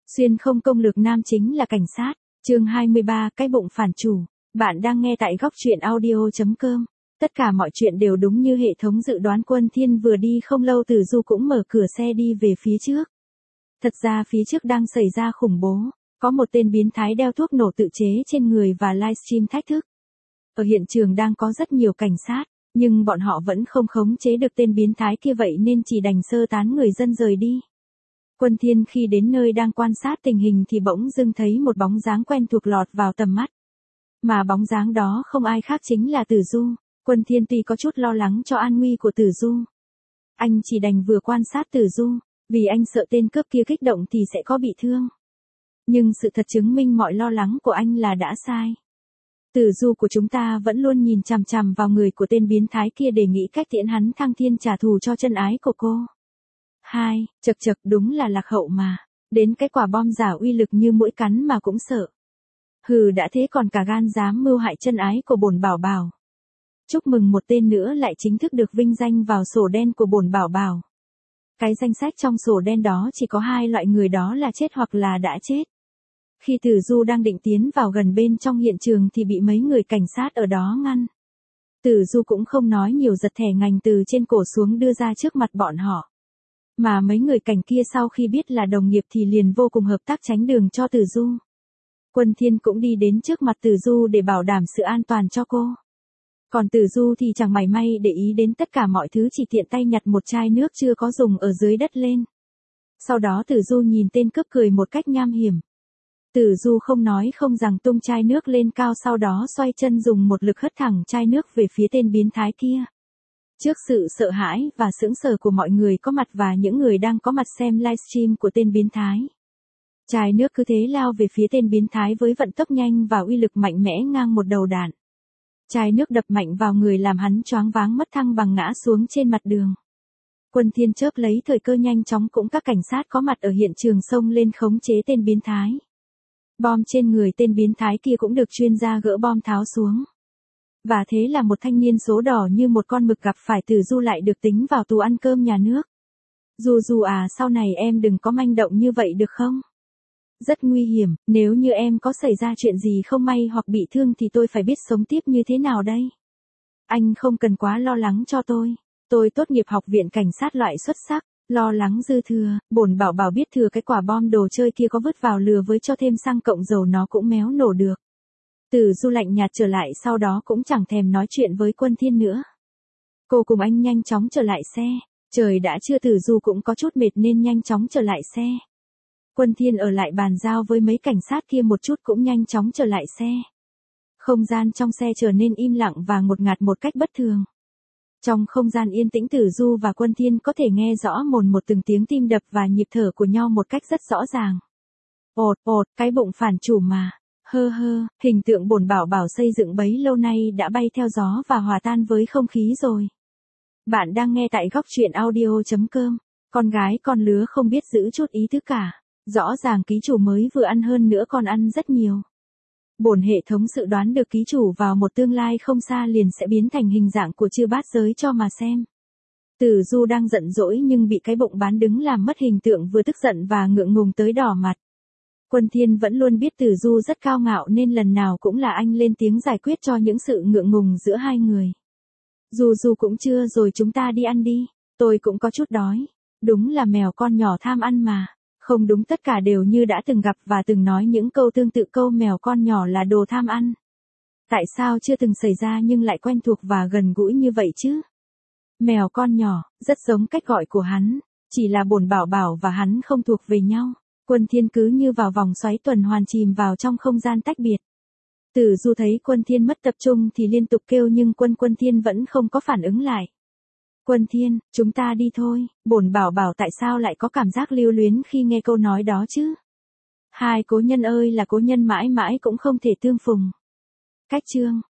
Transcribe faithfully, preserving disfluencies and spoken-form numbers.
Xuyên không công lược nam chính là cảnh sát, chương hai mươi ba, cái bụng phản chủ. Bạn đang nghe tại góc truyện audio chấm com. Tất cả mọi chuyện đều đúng như hệ thống dự đoán. Quân Thiên vừa đi không lâu Tử Du cũng mở cửa xe đi về phía trước. Thật ra phía trước đang xảy ra khủng bố, có một tên biến thái đeo thuốc nổ tự chế trên người và livestream thách thức. Ở hiện trường đang có rất nhiều cảnh sát, nhưng bọn họ vẫn không khống chế được tên biến thái kia, vậy nên chỉ đành sơ tán người dân rời đi. Quân Thiên khi đến nơi đang quan sát tình hình thì bỗng dưng thấy một bóng dáng quen thuộc lọt vào tầm mắt. Mà bóng dáng đó không ai khác chính là Tử Du. Quân Thiên tuy có chút lo lắng cho an nguy của Tử Du, anh chỉ đành vừa quan sát Tử Du, vì anh sợ tên cướp kia kích động thì sẽ có bị thương. Nhưng sự thật chứng minh mọi lo lắng của anh là đã sai. Tử Du của chúng ta vẫn luôn nhìn chằm chằm vào người của tên biến thái kia để nghĩ cách tiễn hắn thăng thiên trả thù cho chân ái của cô. Hai, chật chật đúng là lạc hậu mà. Đến cái quả bom giả uy lực như mũi cắn mà cũng sợ. Hừ, đã thế còn cả gan dám mưu hại chân ái của bổn bảo bảo. Chúc mừng, một tên nữa lại chính thức được vinh danh vào sổ đen của bổn bảo bảo. Cái danh sách trong sổ đen đó chỉ có hai loại người, đó là chết hoặc là đã chết. Khi Tử Du đang định tiến vào gần bên trong hiện trường thì bị mấy người cảnh sát ở đó ngăn. Tử Du cũng không nói nhiều, giật thẻ ngành từ trên cổ xuống đưa ra trước mặt bọn họ. Mà mấy người cảnh kia sau khi biết là đồng nghiệp thì liền vô cùng hợp tác tránh đường cho Tử Du. Quân Thiên cũng đi đến trước mặt Tử Du để bảo đảm sự an toàn cho cô. Còn Tử Du thì chẳng mảy may để ý đến tất cả mọi thứ, chỉ tiện tay nhặt một chai nước chưa có dùng ở dưới đất lên. Sau đó Tử Du nhìn tên cướp cười một cách nham hiểm. Tử Du không nói không rằng tung chai nước lên cao, sau đó xoay chân dùng một lực hất thẳng chai nước về phía tên biến thái kia. Trước sự sợ hãi và sững sờ của mọi người có mặt và những người đang có mặt xem livestream của tên biến thái, chai nước cứ thế lao về phía tên biến thái với vận tốc nhanh và uy lực mạnh mẽ ngang một đầu đạn. Chai nước đập mạnh vào người làm hắn choáng váng mất thăng bằng ngã xuống trên mặt đường. Quân Thiên chớp lấy thời cơ nhanh chóng cùng các cảnh sát có mặt ở hiện trường xông lên khống chế tên biến thái. Bom trên người tên biến thái kia cũng được chuyên gia gỡ bom tháo xuống. Và thế là một thanh niên số đỏ như một con mực gặp phải Tử Du lại được tính vào tù ăn cơm nhà nước. Du Du à, sau này em đừng có manh động như vậy được không? Rất nguy hiểm, nếu như em có xảy ra chuyện gì không may hoặc bị thương thì tôi phải biết sống tiếp như thế nào đây? Anh không cần quá lo lắng cho tôi. Tôi tốt nghiệp học viện cảnh sát loại xuất sắc. Lo lắng dư thừa, bổn bảo bảo biết thừa cái quả bom đồ chơi kia có vứt vào lừa với cho thêm xăng cộng dầu nó cũng méo nổ được. Tử Du lạnh nhạt trở lại, sau đó cũng chẳng thèm nói chuyện với Quân Thiên nữa. Cô cùng anh nhanh chóng trở lại xe. Trời đã trưa, Tử Du cũng có chút mệt nên nhanh chóng trở lại xe. Quân Thiên ở lại bàn giao với mấy cảnh sát kia một chút cũng nhanh chóng trở lại xe. Không gian trong xe trở nên im lặng và ngột ngạt một cách bất thường. Trong không gian yên tĩnh, Tử Du và Quân Thiên có thể nghe rõ mồn một từng tiếng tim đập và nhịp thở của nhau một cách rất rõ ràng. Ột ột, cái bụng phản chủ mà. Hơ hơ, hình tượng bổn bảo bảo xây dựng bấy lâu nay đã bay theo gió và hòa tan với không khí rồi. Bạn đang nghe tại góc truyện audio chấm com. Con gái con lứa không biết giữ chút ý thức cả. Rõ ràng ký chủ mới vừa ăn, hơn nữa còn ăn rất nhiều. Bổn hệ thống dự đoán được ký chủ vào một tương lai không xa liền sẽ biến thành hình dạng của chư bát giới cho mà xem. Tử Du đang giận dỗi nhưng bị cái bụng bán đứng làm mất hình tượng, vừa tức giận và ngượng ngùng tới đỏ mặt. Quân Thiên vẫn luôn biết Tử Du rất cao ngạo nên lần nào cũng là anh lên tiếng giải quyết cho những sự ngượng ngùng giữa hai người. Du Du cũng chưa rồi, chúng ta đi ăn đi, tôi cũng có chút đói. Đúng là mèo con nhỏ tham ăn mà. Không đúng, tất cả đều như đã từng gặp và từng nói những câu tương tự, câu mèo con nhỏ là đồ tham ăn. Tại sao chưa từng xảy ra nhưng lại quen thuộc và gần gũi như vậy chứ? Mèo con nhỏ, rất giống cách gọi của hắn, chỉ là bổn bảo bảo và hắn không thuộc về nhau. Quân Thiên cứ như vào vòng xoáy tuần hoàn chìm vào trong không gian tách biệt. Tử Du thấy Quân Thiên mất tập trung thì liên tục kêu nhưng quân Quân Thiên vẫn không có phản ứng lại. Quân Thiên, chúng ta đi thôi. Bổn bảo bảo tại sao lại có cảm giác lưu luyến khi nghe câu nói đó chứ? Hai cố nhân ơi là cố nhân, mãi mãi cũng không thể tương phùng. Cách chương